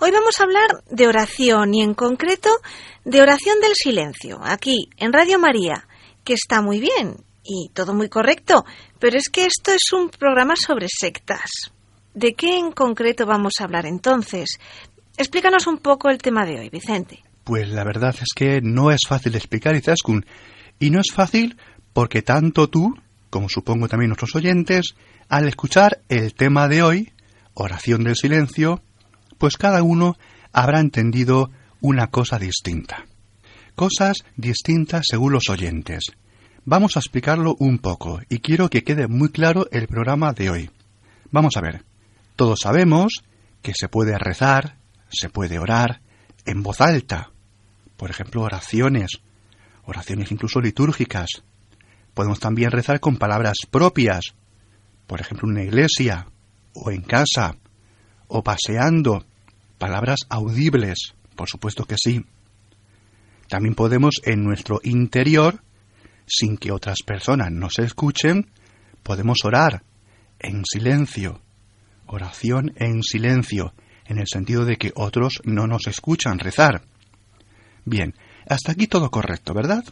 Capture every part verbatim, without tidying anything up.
Hoy vamos a hablar de oración y en concreto de oración del silencio, aquí en Radio María, que está muy bien y todo muy correcto, pero es que esto es un programa sobre sectas. ¿De qué en concreto vamos a hablar entonces? Explícanos un poco el tema de hoy, Vicente. Pues la verdad es que no es fácil de explicar, Izaskun, y no es fácil porque tanto tú, como supongo también nuestros oyentes, al escuchar el tema de hoy, oración del silencio, pues cada uno habrá entendido una cosa distinta. Cosas distintas según los oyentes. Vamos a explicarlo un poco y quiero que quede muy claro el programa de hoy. Vamos a ver, todos sabemos que se puede rezar, se puede orar en voz alta. Por ejemplo, oraciones, oraciones incluso litúrgicas. Podemos también rezar con palabras propias, por ejemplo, en una iglesia, o en casa, o paseando, palabras audibles, por supuesto que sí. También podemos en nuestro interior, sin que otras personas nos escuchen, podemos orar en silencio, oración en silencio, en el sentido de que otros no nos escuchan rezar. Bien, hasta aquí todo correcto, ¿verdad?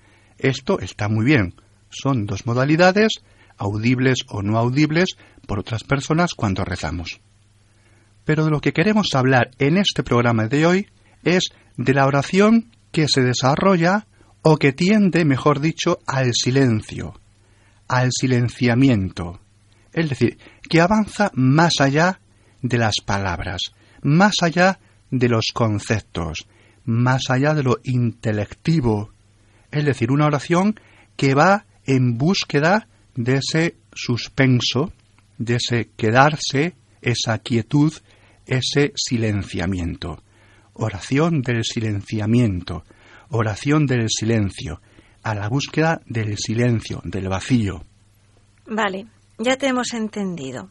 Esto está muy bien. Son dos modalidades, audibles o no audibles, por otras personas cuando rezamos. Pero de lo que queremos hablar en este programa de hoy es de la oración que se desarrolla o que tiende, mejor dicho, al silencio, al silenciamiento. Es decir, que avanza más allá de las palabras, más allá de los conceptos, más allá de lo intelectivo. Es decir, una oración que va en búsqueda de ese suspenso, de ese quedarse, esa quietud, ese silenciamiento. Oración del silenciamiento, oración del silencio, a la búsqueda del silencio, del vacío. Vale, ya te hemos entendido.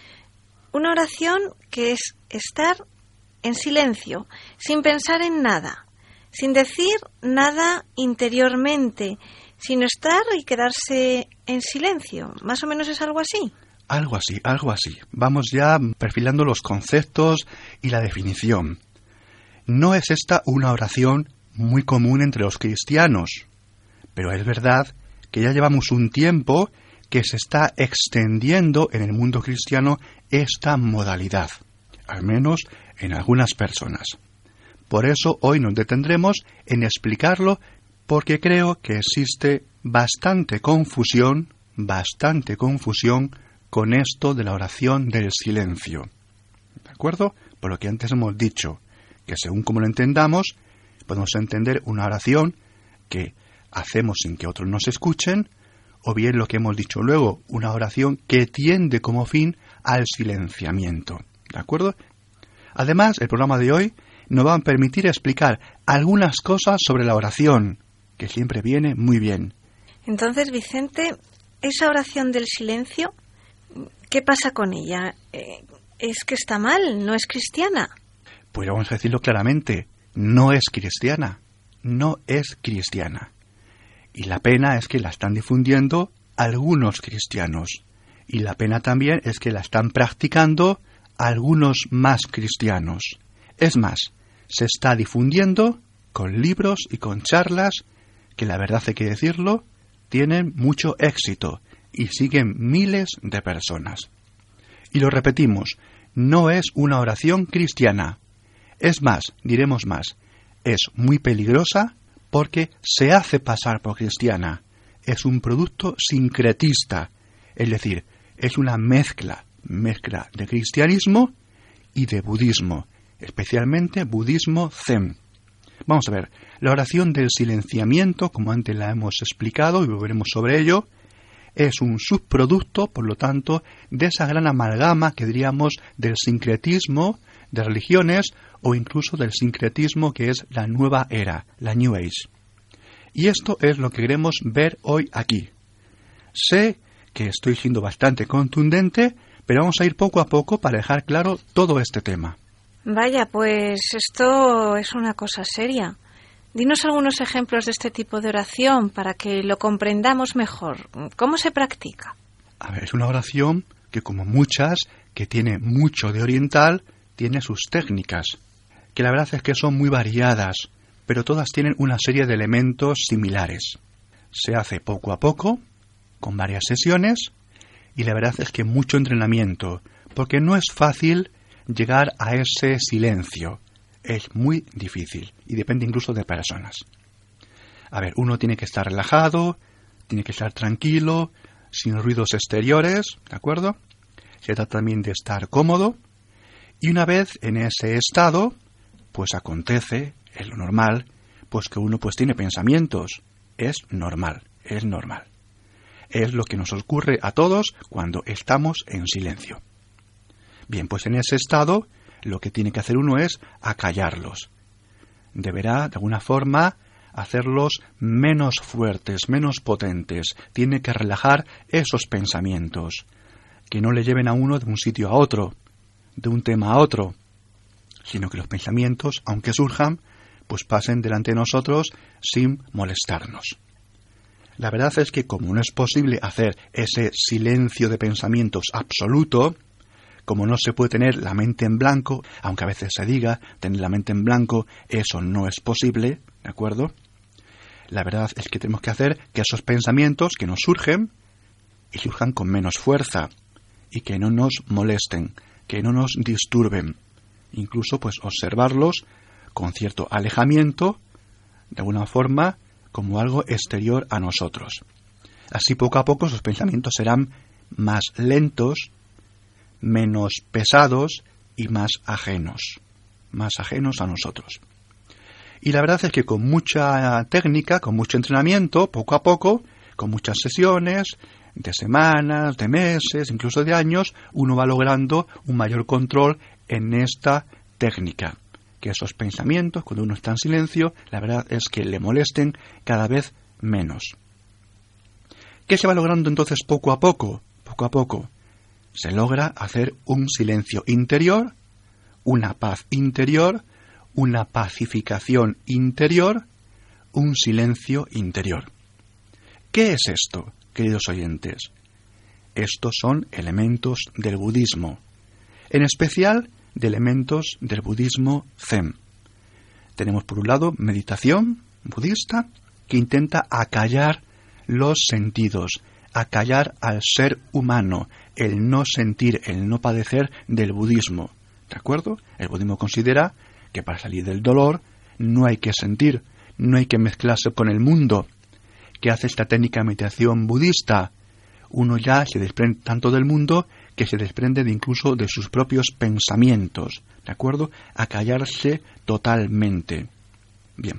Una oración que es estar en silencio, sin pensar en nada, sin decir nada interiormente, sino estar y quedarse en silencio. ¿Más o menos es algo así? Algo así, algo así. Vamos ya perfilando los conceptos y la definición. No es esta una oración muy común entre los cristianos, pero es verdad que ya llevamos un tiempo que se está extendiendo en el mundo cristiano esta modalidad, al menos en algunas personas. Por eso hoy nos detendremos en explicarlo, porque creo que existe bastante confusión, bastante confusión con esto de la oración del silencio. ¿De acuerdo? Por lo que antes hemos dicho, que según como lo entendamos, podemos entender una oración que hacemos sin que otros nos escuchen, o bien lo que hemos dicho luego, una oración que tiende como fin al silenciamiento. ¿De acuerdo? Además, el programa de hoy nos va a permitir explicar algunas cosas sobre la oración, que siempre viene muy bien. Entonces, Vicente, esa oración del silencio, ¿qué pasa con ella? Eh, ¿Es que está mal? ¿No es cristiana? Pues vamos a decirlo claramente, no es cristiana, no es cristiana. Y la pena es que la están difundiendo algunos cristianos. Y la pena también es que la están practicando algunos más cristianos. Es más, se está difundiendo con libros y con charlas que, la verdad hay que decirlo, tienen mucho éxito y siguen miles de personas. Y lo repetimos, no es una oración cristiana. Es más, diremos más, es muy peligrosa porque se hace pasar por cristiana. Es un producto sincretista, es decir, es una mezcla, mezcla de cristianismo y de budismo, especialmente budismo zen. Vamos a ver, la oración del silenciamiento, como antes la hemos explicado y volveremos sobre ello, es un subproducto, por lo tanto, de esa gran amalgama que diríamos del sincretismo, de religiones o incluso del sincretismo que es la nueva era, la New Age. Y esto es lo que queremos ver hoy aquí. Sé que estoy siendo bastante contundente, pero vamos a ir poco a poco para dejar claro todo este tema. Vaya, pues esto es una cosa seria. Dinos algunos ejemplos de este tipo de oración para que lo comprendamos mejor. ¿Cómo se practica? A ver, es una oración que, como muchas, que tiene mucho de oriental, tiene sus técnicas. que la verdad es que son muy variadas, pero todas tienen una serie de elementos similares. Se hace poco a poco, con varias sesiones, y la verdad es que mucho entrenamiento, porque no es fácil llegar a ese silencio. Es muy difícil, y depende incluso de personas. A ver, uno tiene que estar relajado, tiene que estar tranquilo, sin ruidos exteriores, ¿de acuerdo? Se trata también de estar cómodo, y una vez en ese estado, pues acontece, es lo normal, pues que uno pues tiene pensamientos. Es normal, es normal. Es lo que nos ocurre a todos cuando estamos en silencio. Bien, pues en ese estado, lo que tiene que hacer uno es acallarlos. Deberá, de alguna forma, hacerlos menos fuertes, menos potentes. Tiene que relajar esos pensamientos, que no le lleven a uno de un sitio a otro, de un tema a otro, sino que los pensamientos, aunque surjan, pues pasen delante de nosotros sin molestarnos. La verdad es que como no es posible hacer ese silencio de pensamientos absoluto, como no se puede tener la mente en blanco, aunque a veces se diga tener la mente en blanco, eso no es posible, ¿de acuerdo? La verdad es que tenemos que hacer que esos pensamientos que nos surgen, y surjan con menos fuerza, y que no nos molesten, que no nos disturben. Incluso pues observarlos con cierto alejamiento, de alguna forma, como algo exterior a nosotros. Así poco a poco sus pensamientos serán más lentos, menos pesados y más ajenos, más ajenos a nosotros. Y la verdad es que con mucha técnica, con mucho entrenamiento, poco a poco, con muchas sesiones, de semanas, de meses, incluso de años, uno va logrando un mayor control en esta técnica. Que esos pensamientos, cuando uno está en silencio, la verdad es que le molesten cada vez menos. ¿Qué se va logrando entonces poco a poco? Poco a poco se logra hacer un silencio interior, una paz interior, una pacificación interior, un silencio interior. ¿Qué es esto, queridos oyentes? Estos son elementos del budismo, en especial de elementos del budismo Zen. Tenemos por un lado meditación budista que intenta acallar los sentidos, acallar al ser humano, el no sentir, el no padecer del budismo. ¿De acuerdo? El budismo considera que para salir del dolor no hay que sentir, no hay que mezclarse con el mundo. ¿Qué hace esta técnica de meditación budista? Uno ya se desprende tanto del mundo que se desprende de incluso de sus propios pensamientos, ¿de acuerdo? Acallarse totalmente. Bien,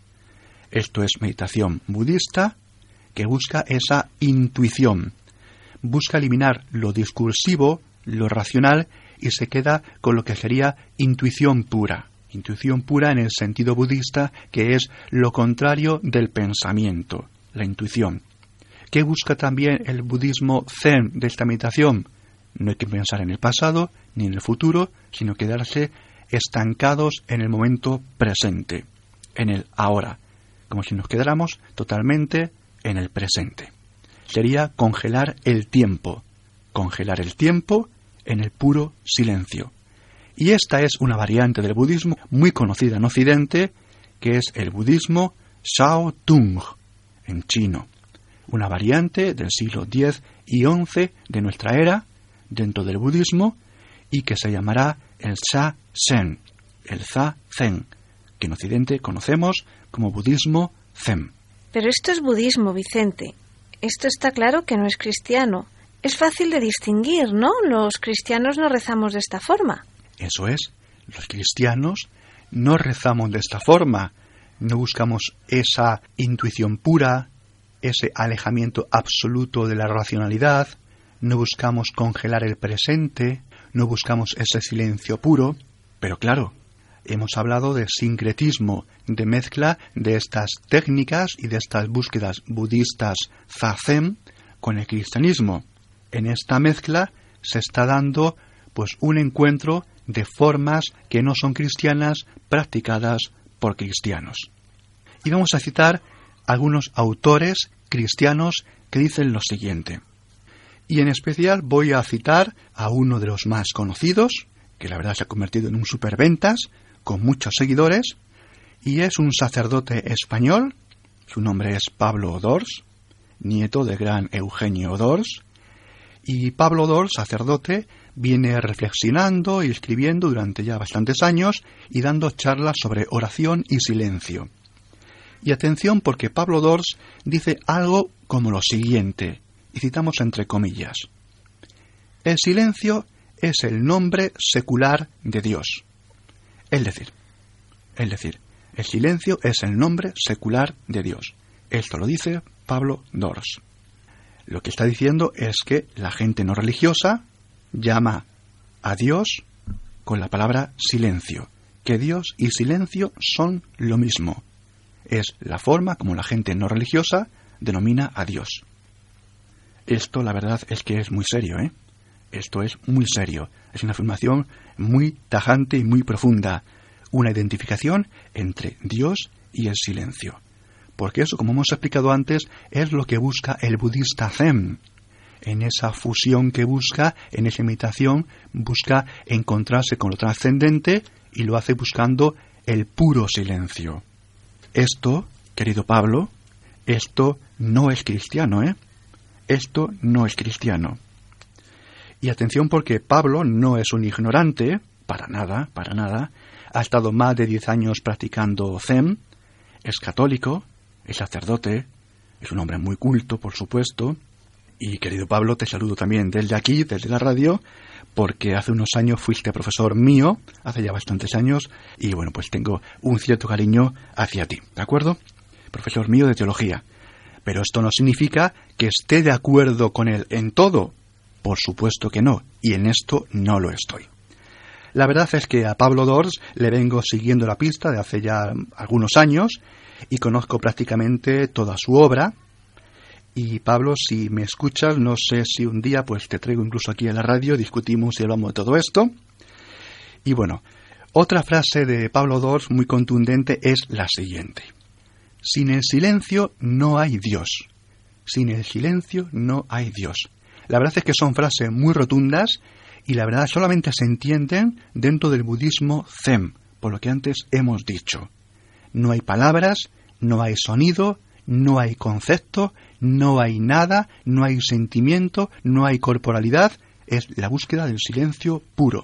esto es meditación budista que busca esa intuición, busca eliminar lo discursivo, lo racional y se queda con lo que sería intuición pura. Intuición pura en el sentido budista, que es lo contrario del pensamiento, la intuición. ¿Qué busca también el budismo Zen de esta meditación? No hay que pensar en el pasado ni en el futuro, sino quedarse estancados en el momento presente, en el ahora, como si nos quedáramos totalmente en el presente. Sería congelar el tiempo, congelar el tiempo en el puro silencio. Y esta es una variante del budismo muy conocida en Occidente, que es el budismo Shao Tung, en chino. Una variante del siglo diez y once de nuestra era, dentro del budismo, y que se llamará el Sha-Zen, el Za-Zen, que en Occidente conocemos como budismo Zen. Pero esto es budismo, Vicente. Esto está claro que no es cristiano. Es fácil de distinguir, ¿no? Los cristianos no rezamos de esta forma. Eso es. Los cristianos no rezamos de esta forma. No buscamos esa intuición pura, ese alejamiento absoluto de la racionalidad. No buscamos congelar el presente. No buscamos ese silencio puro. Pero claro, hemos hablado de sincretismo, de mezcla de estas técnicas y de estas búsquedas budistas Zazen con el cristianismo. En esta mezcla se está dando pues un encuentro de formas que no son cristianas practicadas por cristianos. Y vamos a citar algunos autores cristianos que dicen lo siguiente. Y en especial voy a citar a uno de los más conocidos, que la verdad se ha convertido en un superventas, con muchos seguidores, y es un sacerdote español. Su nombre es Pablo Dors, nieto del gran Eugenio Dors. Y Pablo Dors, sacerdote, viene reflexionando y escribiendo durante ya bastantes años y dando charlas sobre oración y silencio. Y atención, porque Pablo Dors dice algo como lo siguiente, y citamos entre comillas: el silencio es el nombre secular de Dios. Es decir, es decir, el silencio es el nombre secular de Dios. Esto lo dice Pablo Dors. Lo que está diciendo es que la gente no religiosa llama a Dios con la palabra silencio, que Dios y silencio son lo mismo. Es la forma como la gente no religiosa denomina a Dios. Esto, la verdad, es que es muy serio, ¿eh? Esto es muy serio. Es una afirmación muy tajante y muy profunda. Una identificación entre Dios y el silencio. Porque eso, como hemos explicado antes, es lo que busca el budista Zen. En esa fusión que busca, en esa imitación, busca encontrarse con lo trascendente y lo hace buscando el puro silencio. Esto, querido Pablo, esto no es cristiano, ¿eh? Esto no es cristiano. Y atención, porque Pablo no es un ignorante, para nada, para nada. Ha estado más de diez años practicando Zen, es católico, es sacerdote, es un hombre muy culto, por supuesto. Y querido Pablo, te saludo también desde aquí, desde la radio, porque hace unos años fuiste profesor mío, hace ya bastantes años, y bueno, pues tengo un cierto cariño hacia ti, ¿de acuerdo? Profesor mío de teología. Pero esto no significa que esté de acuerdo con él en todo. Por supuesto que no, y en esto no lo estoy. La verdad es que a Pablo Dors le vengo siguiendo la pista de hace ya algunos años y conozco prácticamente toda su obra. Y Pablo, si me escuchas, no sé si un día pues te traigo incluso aquí a la radio, discutimos y hablamos de todo esto. Y bueno, otra frase de Pablo Dors muy contundente es la siguiente: sin el silencio no hay Dios. Sin el silencio no hay Dios. La verdad es que son frases muy rotundas y la verdad solamente se entienden dentro del budismo Zen, por lo que antes hemos dicho. No hay palabras, no hay sonido, no hay concepto, no hay nada, no hay sentimiento, no hay corporalidad, es la búsqueda del silencio puro.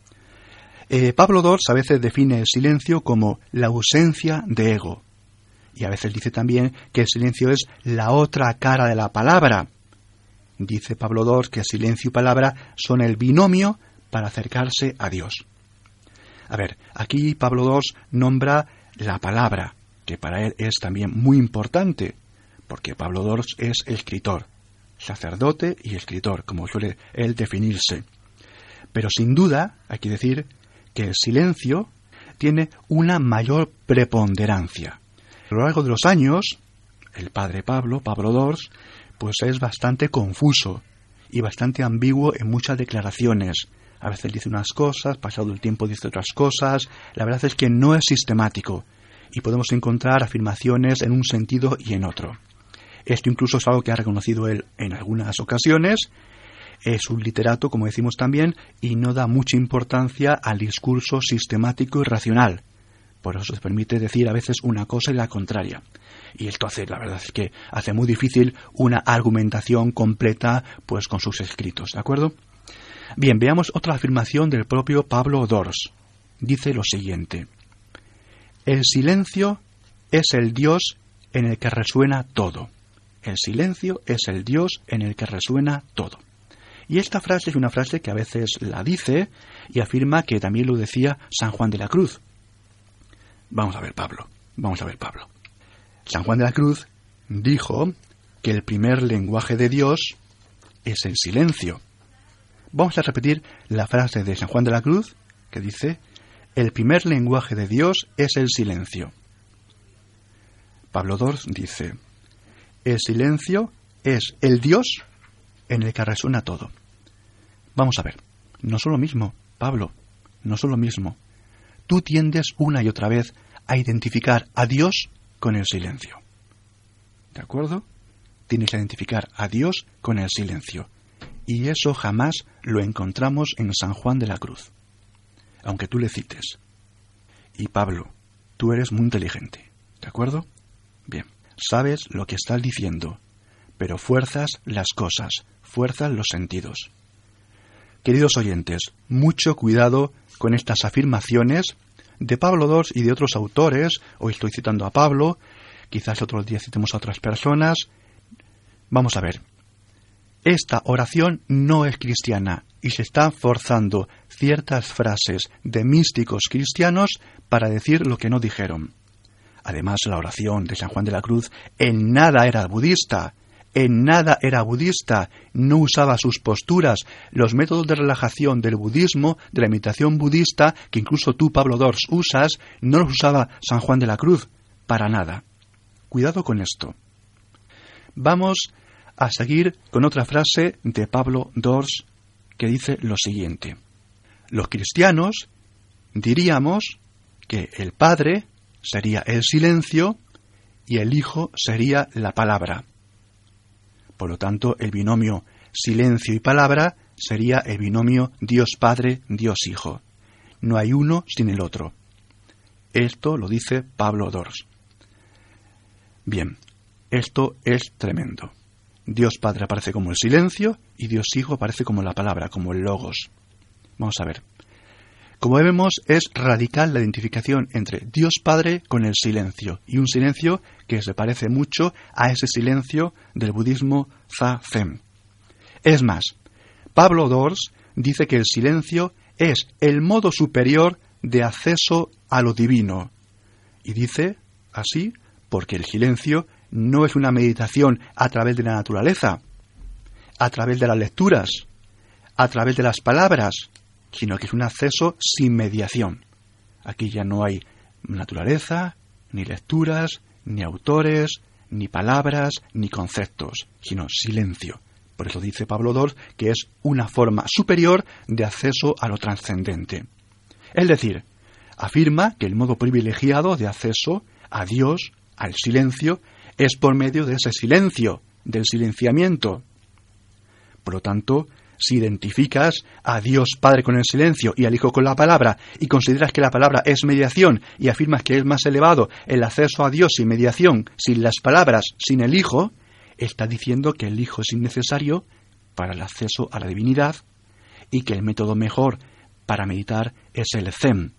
Eh, Pablo Dors a veces define el silencio como la ausencia de ego. Y a veces dice también que el silencio es la otra cara de la palabra. Dice Pablo Dors que silencio y palabra son el binomio para acercarse a Dios. A ver, aquí Pablo Dors nombra la palabra, que para él es también muy importante, porque Pablo Dors es escritor, sacerdote y escritor, como suele él definirse. Pero sin duda hay que decir que el silencio tiene una mayor preponderancia. A lo largo de los años, el padre Pablo, Pablo Dors, pues es bastante confuso y bastante ambiguo en muchas declaraciones. A veces dice unas cosas, pasado el tiempo dice otras cosas. La verdad es que no es sistemático y podemos encontrar afirmaciones en un sentido y en otro. Esto incluso es algo que ha reconocido él en algunas ocasiones. Es un literato, como decimos también, y no da mucha importancia al discurso sistemático y racional. Por eso se permite decir a veces una cosa y la contraria. Y esto hace, la verdad es que hace muy difícil una argumentación completa pues con sus escritos, ¿de acuerdo? Bien, veamos otra afirmación del propio Pablo Dors. Dice lo siguiente: el silencio es el Dios en el que resuena todo. El silencio es el Dios en el que resuena todo. Y esta frase es una frase que a veces la dice y afirma que también lo decía San Juan de la Cruz. Vamos a ver, Pablo, vamos a ver, Pablo. San Juan de la Cruz dijo que el primer lenguaje de Dios es el silencio. Vamos a repetir la frase de San Juan de la Cruz que dice: el primer lenguaje de Dios es el silencio. Pablo Dors dice: el silencio es el Dios en el que resuena todo. Vamos a ver, no son lo mismo, Pablo, no son lo mismo. Tú tiendes una y otra vez a identificar a Dios con el silencio. ¿De acuerdo? Tienes que identificar a Dios con el silencio. Y eso jamás lo encontramos en San Juan de la Cruz, aunque tú le cites. Y Pablo, tú eres muy inteligente, ¿de acuerdo? Bien, sabes lo que estás diciendo, pero fuerzas las cosas, fuerzas los sentidos. Queridos oyentes, mucho cuidado con estas afirmaciones de Pablo segundo y de otros autores. Hoy estoy citando a Pablo, quizás otros días citemos a otras personas. Vamos a ver. Esta oración no es cristiana y se están forzando ciertas frases de místicos cristianos para decir lo que no dijeron. Además, la oración de San Juan de la Cruz en nada era budista. En nada era budista, no usaba sus posturas, los métodos de relajación del budismo, de la meditación budista, que incluso tú, Pablo segundo, usas, no los usaba San Juan de la Cruz, para nada. Cuidado con esto. Vamos a seguir con otra frase de Pablo segundo, que dice lo siguiente. Los cristianos diríamos que el Padre sería el silencio y el Hijo sería la palabra. Por lo tanto, el binomio silencio y palabra sería el binomio Dios Padre, Dios Hijo. No hay uno sin el otro. Esto lo dice Pablo segundo. Bien, esto es tremendo. Dios Padre aparece como el silencio y Dios Hijo aparece como la palabra, como el logos. Vamos a ver. Como vemos, es radical la identificación entre Dios Padre con el silencio, y un silencio que se parece mucho a ese silencio del budismo Zazen. Es más, Pablo segundo dice que el silencio es el modo superior de acceso a lo divino. Y dice así porque el silencio no es una meditación a través de la naturaleza, a través de las lecturas, a través de las palabras, sino que es un acceso sin mediación. Aquí ya no hay naturaleza, ni lecturas, ni autores, ni palabras, ni conceptos, sino silencio. Por eso dice Pablo segundo que es una forma superior de acceso a lo trascendente. Es decir, afirma que el modo privilegiado de acceso a Dios, al silencio, es por medio de ese silencio, del silenciamiento. Por lo tanto, si identificas a Dios Padre con el silencio y al Hijo con la palabra y consideras que la palabra es mediación y afirmas que es más elevado el acceso a Dios sin mediación, sin las palabras, sin el Hijo, está diciendo que el Hijo es innecesario para el acceso a la divinidad y que el método mejor para meditar es el Zen,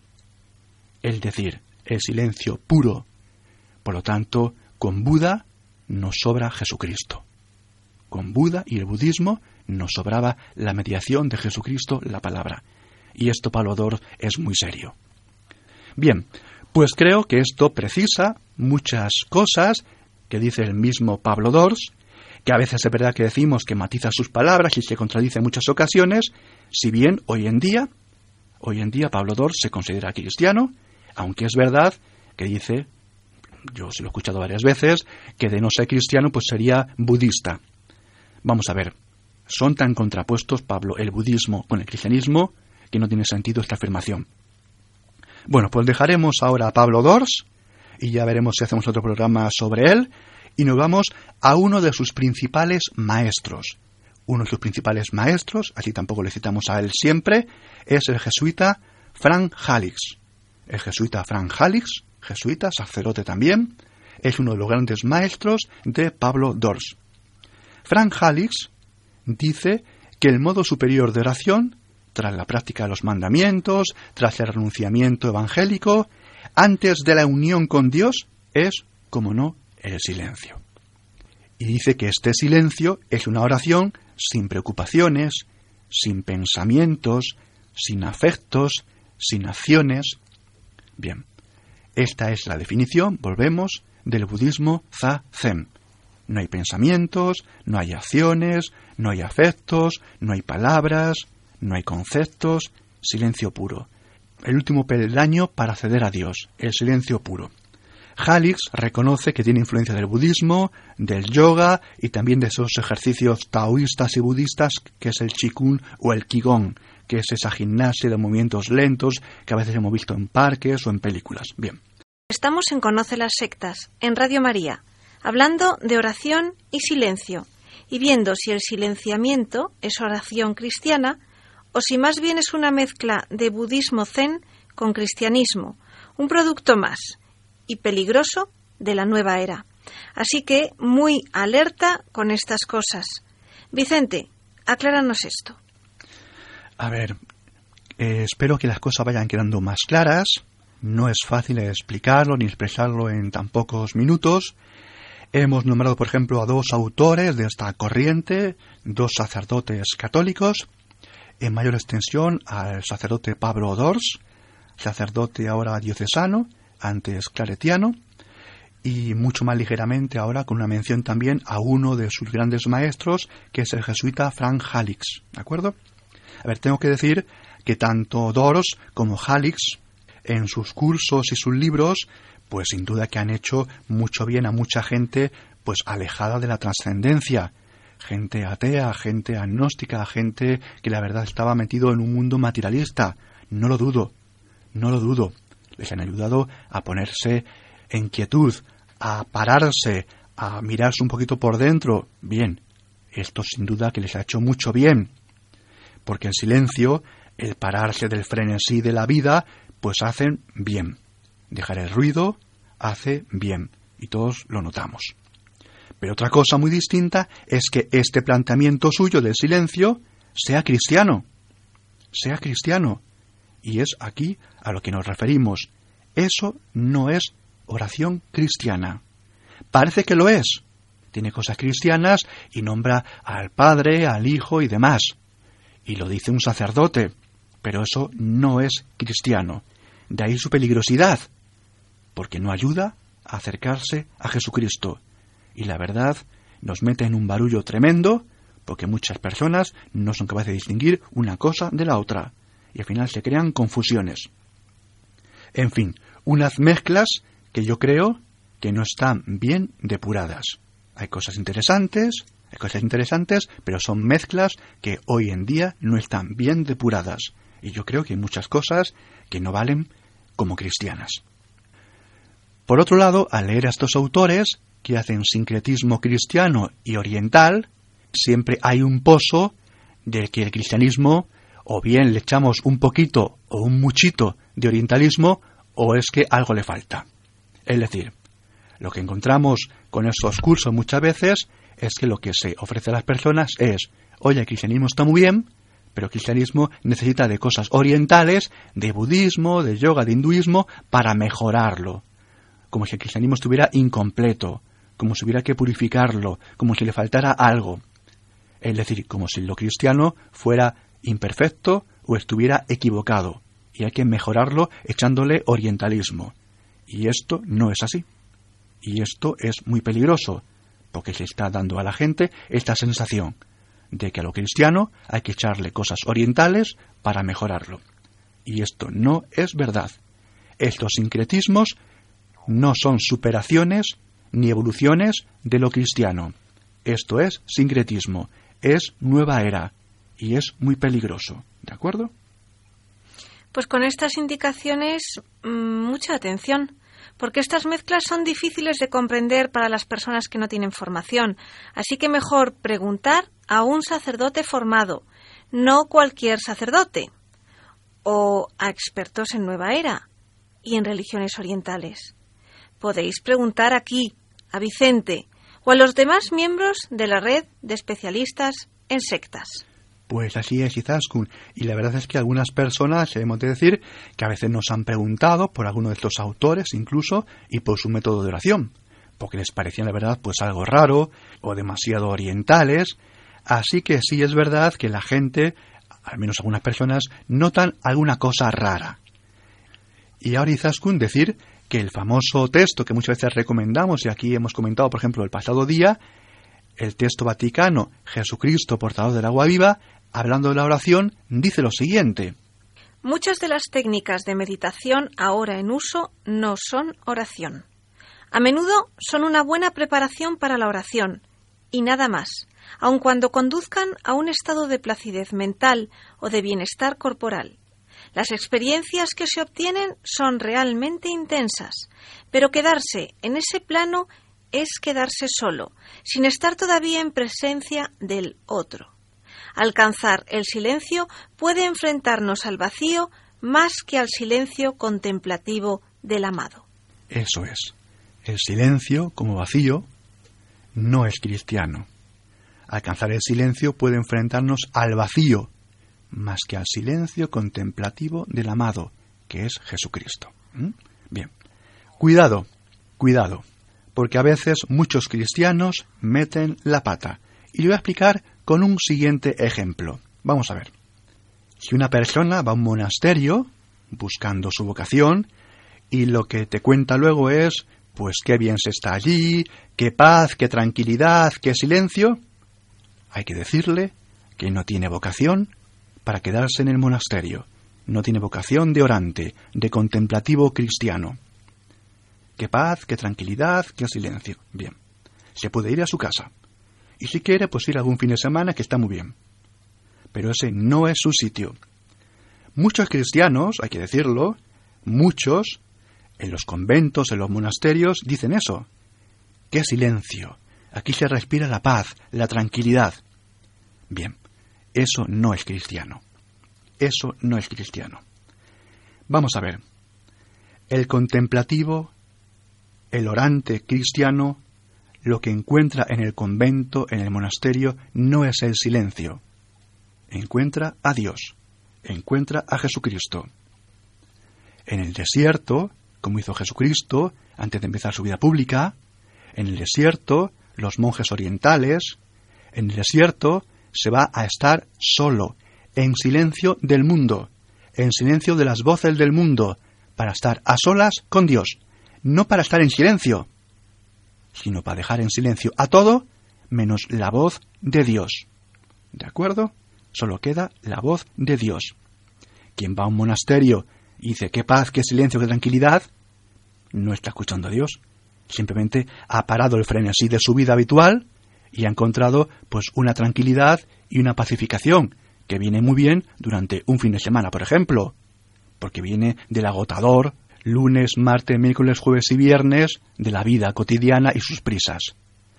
es decir, el silencio puro. Por lo tanto, con Buda nos sobra Jesucristo. Con Buda y el budismo nos sobraba la mediación de Jesucristo, la palabra. Y esto, Pablo segundo, es muy serio. Bien, pues creo que esto precisa muchas cosas que dice el mismo Pablo segundo, que a veces es verdad que decimos que matiza sus palabras y se contradice en muchas ocasiones, si bien hoy en día, hoy en día Pablo segundo se considera cristiano, aunque es verdad que dice, yo se lo he escuchado varias veces, que de no ser cristiano pues sería budista. Vamos a ver, son tan contrapuestos, Pablo, el budismo con el cristianismo, que no tiene sentido esta afirmación. Bueno, pues dejaremos ahora a Pablo segundo y ya veremos si hacemos otro programa sobre él, y nos vamos a uno de sus principales maestros. Uno de sus principales maestros, así tampoco le citamos a él siempre, es el jesuita Frank Halix. El jesuita Frank Halix, jesuita, sacerdote también, es uno de los grandes maestros de Pablo segundo. Frank Halix dice que el modo superior de oración, tras la práctica de los mandamientos, tras el renunciamiento evangélico, antes de la unión con Dios, es, como no, el silencio. Y dice que este silencio es una oración sin preocupaciones, sin pensamientos, sin afectos, sin acciones. Bien, esta es la definición, volvemos, del budismo Zazen. No hay pensamientos, no hay acciones, no hay afectos, no hay palabras, no hay conceptos, silencio puro. El último peldaño para acceder a Dios, el silencio puro. Halix reconoce que tiene influencia del budismo, del yoga y también de esos ejercicios taoístas y budistas que es el Qigong o el Qigong, que es esa gimnasia de movimientos lentos que a veces hemos visto en parques o en películas. Bien. Estamos en Conoce las Sectas, en Radio María, hablando de oración y silencio, y viendo si el silenciamiento es oración cristiana o si más bien es una mezcla de budismo zen con cristianismo, un producto más y peligroso de la nueva era. Así que muy alerta con estas cosas. Vicente, acláranos esto. A ver, eh, espero que las cosas vayan quedando más claras. No es fácil explicarlo ni expresarlo en tan pocos minutos. Hemos nombrado, por ejemplo, a dos autores de esta corriente, dos sacerdotes católicos. En mayor extensión al sacerdote Pablo Dors, sacerdote ahora diocesano, antes claretiano, y mucho más ligeramente ahora con una mención también a uno de sus grandes maestros, que es el jesuita Frank Halix, ¿de acuerdo? A ver, tengo que decir que tanto Dors como Halix, en sus cursos y sus libros, pues sin duda que han hecho mucho bien a mucha gente pues alejada de la trascendencia, gente atea, gente agnóstica, gente que la verdad estaba metido en un mundo materialista. No lo dudo, no lo dudo. Les han ayudado a ponerse en quietud, a pararse, a mirarse un poquito por dentro. Bien, esto sin duda que les ha hecho mucho bien, porque el silencio, el pararse del frenesí de la vida, pues hacen bien. Dejar el ruido hace bien, y todos lo notamos. Pero otra cosa muy distinta es que este planteamiento suyo del silencio sea cristiano, sea cristiano, y es aquí a lo que nos referimos. Eso no es oración cristiana. Parece que lo es. Tiene cosas cristianas y nombra al Padre, al Hijo y demás. Y lo dice un sacerdote, pero eso no es cristiano. De ahí su peligrosidad, porque no ayuda a acercarse a Jesucristo. Y la verdad nos mete en un barullo tremendo, porque muchas personas no son capaces de distinguir una cosa de la otra, y al final se crean confusiones. En fin, unas mezclas que yo creo que no están bien depuradas. Hay cosas interesantes, hay cosas interesantes, pero son mezclas que hoy en día no están bien depuradas. Y yo creo que hay muchas cosas que no valen como cristianas. Por otro lado, al leer a estos autores que hacen sincretismo cristiano y oriental, siempre hay un pozo de que el cristianismo o bien le echamos un poquito o un muchito de orientalismo, o es que algo le falta. Es decir, lo que encontramos con estos cursos muchas veces es que lo que se ofrece a las personas es, oye, el cristianismo está muy bien, pero el cristianismo necesita de cosas orientales, de budismo, de yoga, de hinduismo, para mejorarlo. Como si el cristianismo estuviera incompleto, como si hubiera que purificarlo, como si le faltara algo. Es decir, como si lo cristiano fuera imperfecto o estuviera equivocado, y hay que mejorarlo echándole orientalismo. Y esto no es así. Y esto es muy peligroso, porque se está dando a la gente esta sensación de que a lo cristiano hay que echarle cosas orientales para mejorarlo. Y esto no es verdad. Estos sincretismos no son superaciones ni evoluciones de lo cristiano. Esto es sincretismo, es nueva era y es muy peligroso. ¿De acuerdo? Pues con estas indicaciones, mucha atención, porque estas mezclas son difíciles de comprender para las personas que no tienen formación. Así que mejor preguntar a un sacerdote formado, no cualquier sacerdote, o a expertos en nueva era y en religiones orientales. Podéis preguntar aquí, a Vicente, o a los demás miembros de la red de especialistas en sectas. Pues así es, Izaskun. Y la verdad es que algunas personas, hemos de decir, que a veces nos han preguntado por alguno de estos autores incluso y por su método de oración, porque les parecían, la verdad, pues algo raro o demasiado orientales. Así que sí es verdad que la gente, al menos algunas personas, notan alguna cosa rara. Y ahora, Izaskun, decir que el famoso texto que muchas veces recomendamos, y aquí hemos comentado, por ejemplo, el pasado día, el texto vaticano, Jesucristo, portador del agua viva, hablando de la oración, dice lo siguiente. Muchas de las técnicas de meditación ahora en uso no son oración. A menudo son una buena preparación para la oración, y nada más, aun cuando conduzcan a un estado de placidez mental o de bienestar corporal. Las experiencias que se obtienen son realmente intensas, pero quedarse en ese plano es quedarse solo, sin estar todavía en presencia del otro. Alcanzar el silencio puede enfrentarnos al vacío más que al silencio contemplativo del amado. Eso es. El silencio, como vacío, no es cristiano. Alcanzar el silencio puede enfrentarnos al vacío, más que al silencio contemplativo del amado, que es Jesucristo. ¿Mm? Bien. Cuidado, cuidado, porque a veces muchos cristianos meten la pata. Y lo voy a explicar con un siguiente ejemplo. Vamos a ver. Si una persona va a un monasterio buscando su vocación y lo que te cuenta luego es, pues qué bien se está allí, qué paz, qué tranquilidad, qué silencio, hay que decirle que no tiene vocación para quedarse en el monasterio. No tiene vocación de orante, de contemplativo cristiano. Qué paz, qué tranquilidad, qué silencio. Bien. Se puede ir a su casa. Y si quiere, pues ir algún fin de semana, que está muy bien. Pero ese no es su sitio. Muchos cristianos, hay que decirlo, muchos, en los conventos, en los monasterios, dicen eso. ¡Qué silencio! Aquí se respira la paz, la tranquilidad. Bien, eso no es cristiano. Eso no es cristiano. Vamos a ver. El contemplativo, el orante cristiano, lo que encuentra en el convento, en el monasterio, no es el silencio. Encuentra a Dios, encuentra a Jesucristo. En el desierto, como hizo Jesucristo antes de empezar su vida pública, en el desierto, los monjes orientales, en el desierto se va a estar solo, en silencio del mundo, en silencio de las voces del mundo, para estar a solas con Dios, no para estar en silencio, sino para dejar en silencio a todo menos la voz de Dios. ¿De acuerdo? Solo queda la voz de Dios. Quien va a un monasterio y dice qué paz, qué silencio, qué tranquilidad, no está escuchando a Dios. Simplemente ha parado el frenesí de su vida habitual y ha encontrado pues una tranquilidad y una pacificación que viene muy bien durante un fin de semana, por ejemplo, porque viene del agotador lunes, martes, miércoles, jueves y viernes de la vida cotidiana y sus prisas.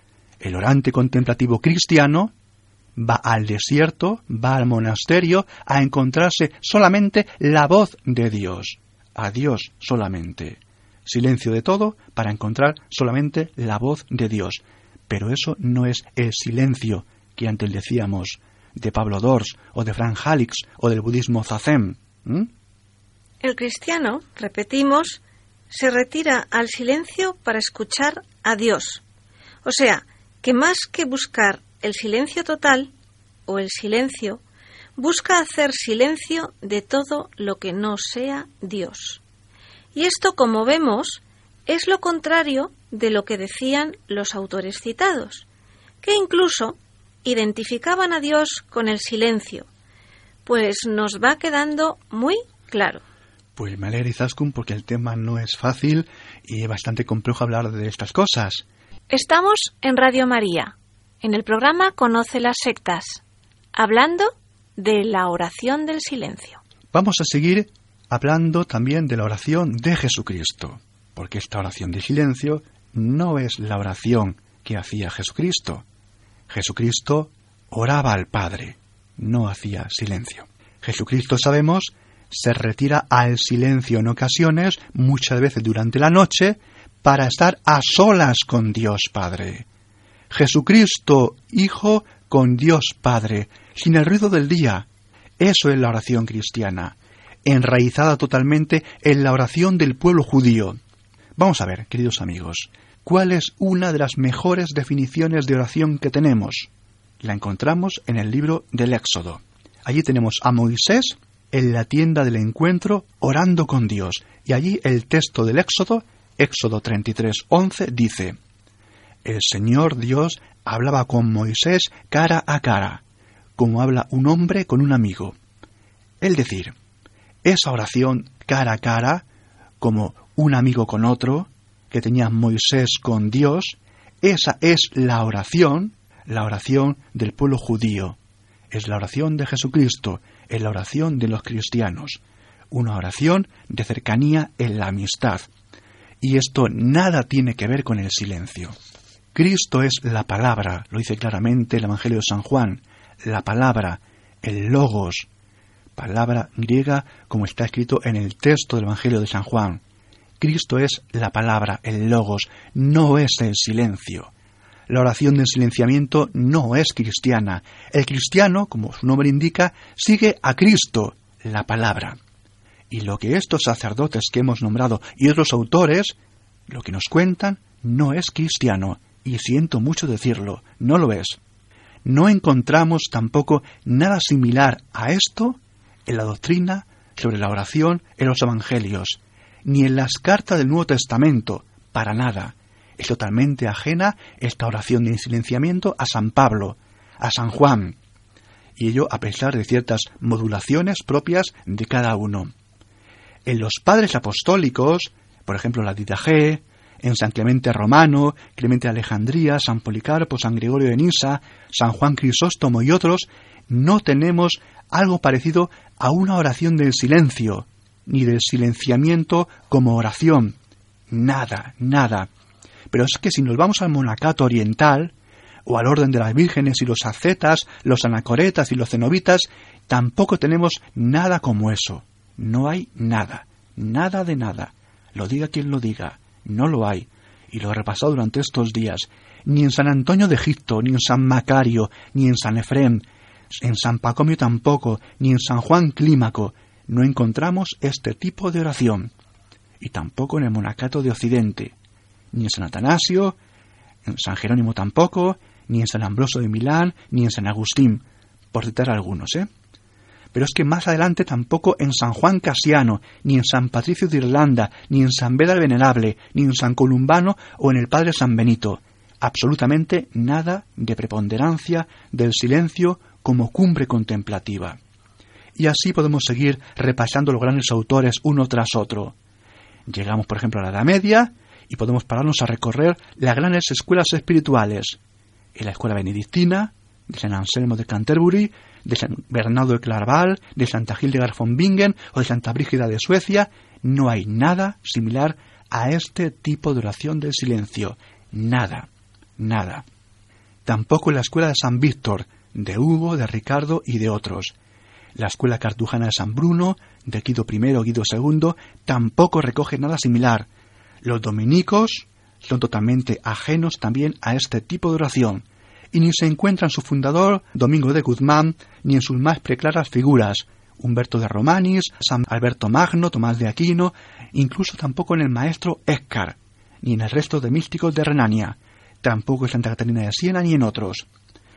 El orante contemplativo cristiano va al desierto, va al monasterio a encontrarse solamente la voz de Dios, a Dios solamente. Silencio de todo para encontrar solamente la voz de Dios. Pero eso no es el silencio que antes decíamos de Pablo Dors o de Frank Halix o del budismo Zazen. ¿Mm? El cristiano, repetimos, se retira al silencio para escuchar a Dios. O sea, que más que buscar el silencio total o el silencio, busca hacer silencio de todo lo que no sea Dios. Y esto, como vemos, es lo contrario de lo que decían los autores citados, que incluso identificaban a Dios con el silencio, pues nos va quedando muy claro. Pues me alegra, Izaskun, porque el tema no es fácil y es bastante complejo hablar de estas cosas. Estamos en Radio María, en el programa Conoce las sectas, hablando de la oración del silencio. Vamos a seguir hablando también de la oración de Jesucristo, porque esta oración de silencio no es la oración que hacía Jesucristo. Jesucristo oraba al Padre, no hacía silencio. Jesucristo, sabemos, se retira al silencio en ocasiones, muchas veces durante la noche, para estar a solas con Dios Padre. Jesucristo, Hijo, con Dios Padre, sin el ruido del día. Eso es la oración cristiana, enraizada totalmente en la oración del pueblo judío. Vamos a ver, queridos amigos, ¿cuál es una de las mejores definiciones de oración que tenemos? La encontramos en el libro del Éxodo. Allí tenemos a Moisés en la tienda del encuentro orando con Dios. Y allí el texto del Éxodo, Éxodo treinta y tres, once, dice: el Señor Dios hablaba con Moisés cara a cara, como habla un hombre con un amigo. Es decir, esa oración cara a cara, como un amigo con otro, que tenía Moisés con Dios, esa es la oración, la oración del pueblo judío. Es la oración de Jesucristo, es la oración de los cristianos. Una oración de cercanía en la amistad. Y esto nada tiene que ver con el silencio. Cristo es la palabra, lo dice claramente el Evangelio de San Juan, la palabra, el logos, palabra griega como está escrito en el texto del Evangelio de San Juan, Cristo es la palabra, el logos, no es el silencio. La oración del silenciamiento no es cristiana. El cristiano, como su nombre indica, sigue a Cristo, la palabra. Y lo que estos sacerdotes que hemos nombrado y otros autores, lo que nos cuentan, no es cristiano. Y siento mucho decirlo, no lo es. No encontramos tampoco nada similar a esto en la doctrina sobre la oración en los evangelios, ni en las cartas del Nuevo Testamento, para nada. Es totalmente ajena esta oración de silenciamiento a San Pablo, a San Juan, y ello a pesar de ciertas modulaciones propias de cada uno. En los padres apostólicos, por ejemplo la Didache, en San Clemente Romano, Clemente de Alejandría, San Policarpo, San Gregorio de Nisa, San Juan Crisóstomo y otros, no tenemos algo parecido a una oración del silencio, ni del silenciamiento como oración. Nada, nada. Pero es que si nos vamos al monacato oriental, o al orden de las vírgenes y los ascetas, los anacoretas y los cenobitas, tampoco tenemos nada como eso. No hay nada, nada de nada. Lo diga quien lo diga, no lo hay. Y lo he repasado durante estos días. Ni en San Antonio de Egipto, ni en San Macario, ni en San Efrem, en San Pacomio tampoco, ni en San Juan Clímaco, no encontramos este tipo de oración. Y tampoco en el monacato de Occidente. Ni en San Atanasio, en San Jerónimo tampoco, ni en San Ambroso de Milán, ni en San Agustín, por citar algunos, ¿eh? Pero es que más adelante tampoco en San Juan Casiano, ni en San Patricio de Irlanda, ni en San Beda el Venerable, ni en San Columbano o en el Padre San Benito. Absolutamente nada de preponderancia del silencio como cumbre contemplativa. Y así podemos seguir repasando los grandes autores uno tras otro. Llegamos, por ejemplo, a la Edad Media y podemos pararnos a recorrer las grandes escuelas espirituales. En la escuela benedictina, de San Anselmo de Canterbury, de San Bernardo de Claraval, de Santa Hildegard von Bingen o de Santa Brígida de Suecia, no hay nada similar a este tipo de oración del silencio. Nada, nada. Tampoco en la escuela de San Víctor, de Hugo, de Ricardo y de otros. La escuela cartujana de San Bruno, de Guido primero o Guido segundo, tampoco recoge nada similar. Los dominicos son totalmente ajenos también a este tipo de oración, y ni se encuentra en su fundador, Domingo de Guzmán, ni en sus más preclaras figuras, Humberto de Romanis, San Alberto Magno, Tomás de Aquino, incluso tampoco en el maestro Eckhart, ni en el resto de místicos de Renania, tampoco en Santa Catarina de Siena ni en otros.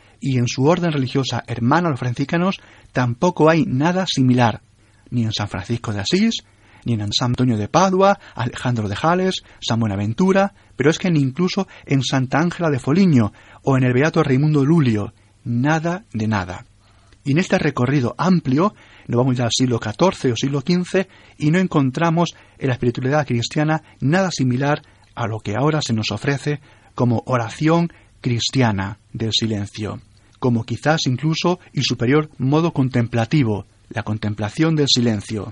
Y en su orden religiosa hermana a los franciscanos tampoco hay nada similar, ni en San Francisco de Asís, ni en San Antonio de Padua, Alejandro de Jales, San Buenaventura, pero es que ni incluso en Santa Ángela de Foligno o en el beato Raimundo Lulio, nada de nada. Y en este recorrido amplio, nos vamos ya al siglo catorce o siglo quince, y no encontramos en la espiritualidad cristiana nada similar a lo que ahora se nos ofrece como oración cristiana del silencio, como quizás incluso y superior modo contemplativo, la contemplación del silencio.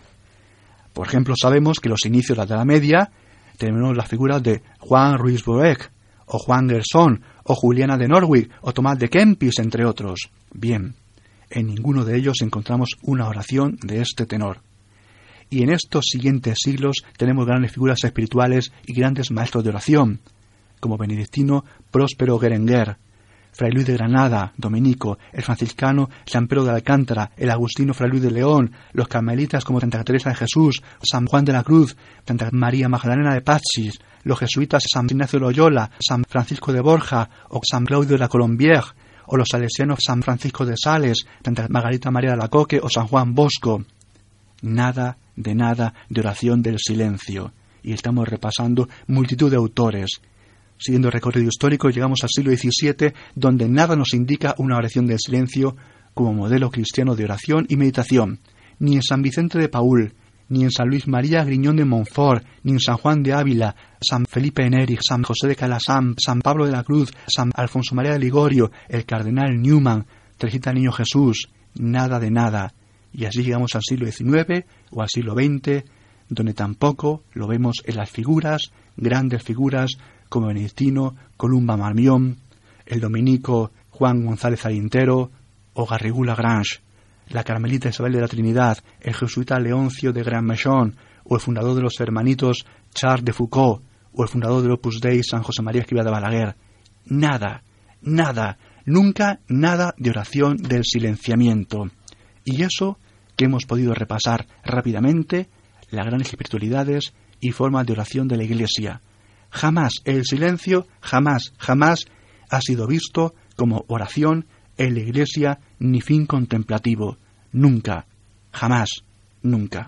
Por ejemplo, sabemos que los inicios de la Edad Media tenemos las figuras de Juan Ruiz Boeck, o Juan Gerson, o Juliana de Norwich, o Tomás de Kempis, entre otros. Bien, en ninguno de ellos encontramos una oración de este tenor. Y en estos siguientes siglos tenemos grandes figuras espirituales y grandes maestros de oración, como Benedictino Próspero Berenguer, Fray Luis de Granada, dominico, el franciscano San Pedro de Alcántara, el agustino Fray Luis de León, los carmelitas como Santa Teresa de Jesús, San Juan de la Cruz, Santa María Magdalena de Pachis, los jesuitas San Ignacio de Loyola, San Francisco de Borja o San Claudio de la Colombière, o los salesianos San Francisco de Sales, Santa Margarita María de la Coque o San Juan Bosco. Nada de nada de oración del silencio. Y estamos repasando multitud de autores. Siguiendo el recorrido histórico, llegamos al siglo diecisiete, donde nada nos indica una oración del silencio como modelo cristiano de oración y meditación, ni en San Vicente de Paúl, ni en San Luis María Griñón de Montfort, ni en San Juan de Ávila, San Felipe Neri, San José de Calasam, San Pablo de la Cruz, San Alfonso María de Ligorio, el cardenal Newman, Teresita Niño Jesús, nada de nada. Y así llegamos al siglo diecinueve o al siglo veinte, donde tampoco lo vemos en las figuras, grandes figuras, como Benedictino Columba Marmión, el dominico Juan González Alintero o Garrigou Lagrange, la carmelita Isabel de la Trinidad, el jesuita Leoncio de Grand Mechon o el fundador de los hermanitos Charles de Foucault o el fundador del Opus Dei, San José María Escrivá de Balaguer. Nada, nada, nunca nada de oración del silenciamiento. Y eso que hemos podido repasar rápidamente, las grandes espiritualidades y formas de oración de la Iglesia. Jamás el silencio, jamás, jamás ha sido visto como oración en la Iglesia ni fin contemplativo. Nunca, jamás, nunca.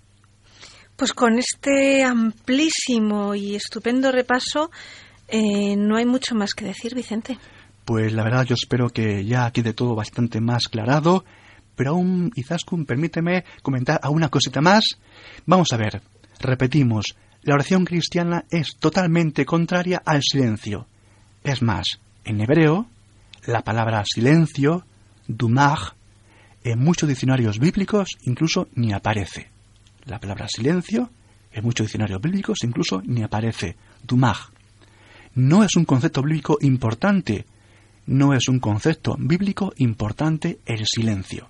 Pues con este amplísimo y estupendo repaso, eh, no hay mucho más que decir, Vicente. Pues la verdad yo espero que ya quede todo bastante más aclarado, pero aún, Izaskun, permíteme comentar a una cosita más. Vamos a ver, repetimos, la oración cristiana es totalmente contraria al silencio. Es más, en hebreo, la palabra silencio, dumach, en muchos diccionarios bíblicos incluso ni aparece. La palabra silencio, en muchos diccionarios bíblicos incluso ni aparece. Dumach. No es un concepto bíblico importante. No es un concepto bíblico importante el silencio.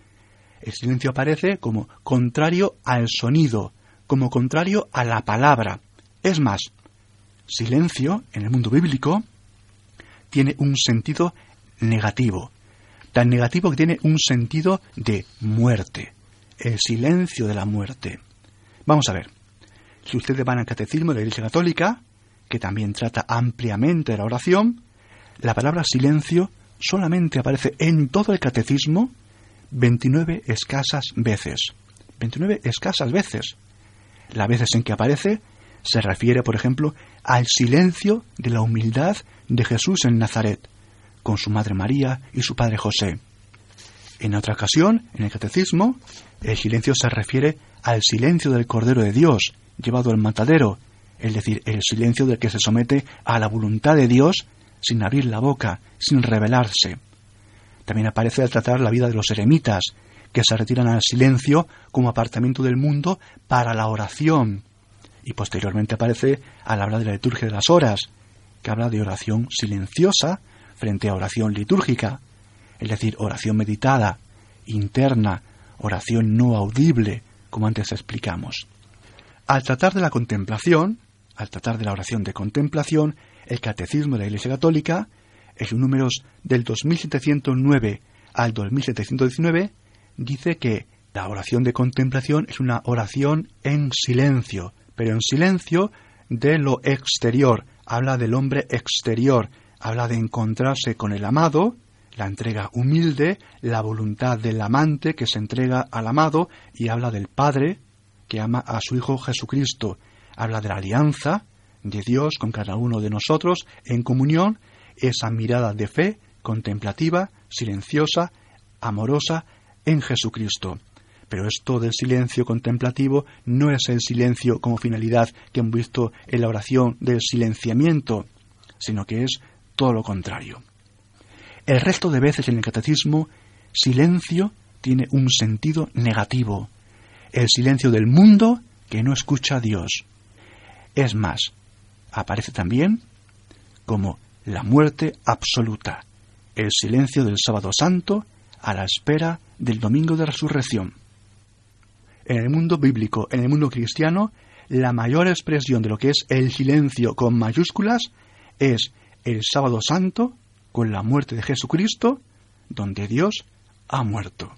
El silencio aparece como contrario al sonido, como contrario a la palabra. Es más, silencio, en el mundo bíblico, tiene un sentido negativo. Tan negativo que tiene un sentido de muerte. El silencio de la muerte. Vamos a ver. Si ustedes van al Catecismo de la Iglesia Católica, que también trata ampliamente de la oración, la palabra silencio solamente aparece en todo el Catecismo veintinueve escasas veces. veintinueve escasas veces. Las veces en que aparece se refiere, por ejemplo, al silencio de la humildad de Jesús en Nazaret, con su madre María y su padre José. En otra ocasión, en el Catecismo, el silencio se refiere al silencio del Cordero de Dios, llevado al matadero, es decir, el silencio del que se somete a la voluntad de Dios sin abrir la boca, sin rebelarse. También aparece al tratar la vida de los eremitas, que se retiran al silencio como apartamiento del mundo para la oración. Y posteriormente aparece al hablar de la liturgia de las horas, que habla de oración silenciosa frente a oración litúrgica, es decir, oración meditada, interna, oración no audible, como antes explicamos. Al tratar de la contemplación, al tratar de la oración de contemplación, el Catecismo de la Iglesia Católica, en sus números del dos mil setecientos nueve al dos mil setecientos diecinueve, dice que la oración de contemplación es una oración en silencio, pero en silencio de lo exterior. Habla del hombre exterior, habla de encontrarse con el amado, la entrega humilde, la voluntad del amante que se entrega al amado, y habla del Padre que ama a su Hijo Jesucristo. Habla de la alianza de Dios con cada uno de nosotros en comunión, esa mirada de fe contemplativa, silenciosa, amorosa en Jesucristo. Pero esto del silencio contemplativo no es el silencio como finalidad que hemos visto en la oración del silenciamiento, sino que es todo lo contrario. El resto de veces en el Catecismo, silencio tiene un sentido negativo. El silencio del mundo que no escucha a Dios. Es más, aparece también como la muerte absoluta, el silencio del sábado santo a la espera del domingo de resurrección. En el mundo bíblico, en el mundo cristiano, la mayor expresión de lo que es el silencio con mayúsculas es el sábado santo con la muerte de Jesucristo, donde Dios ha muerto.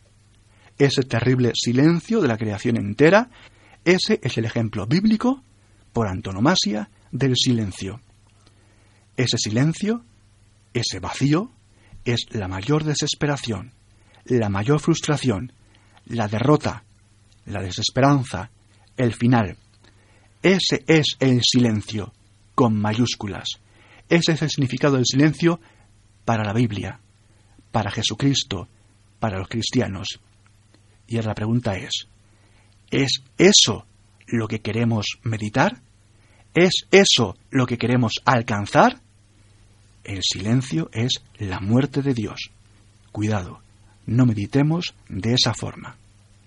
Ese terrible silencio de la creación entera, ese es el ejemplo bíblico, por antonomasia, del silencio. Ese silencio, ese vacío, es la mayor desesperación, la mayor frustración, la derrota, la desesperanza, el final. Ese es el silencio, con mayúsculas. Ese es el significado del silencio para la Biblia, para Jesucristo, para los cristianos. Y ahora la pregunta es, ¿es eso lo que queremos meditar? ¿Es eso lo que queremos alcanzar? El silencio es la muerte de Dios. Cuidado, no meditemos de esa forma.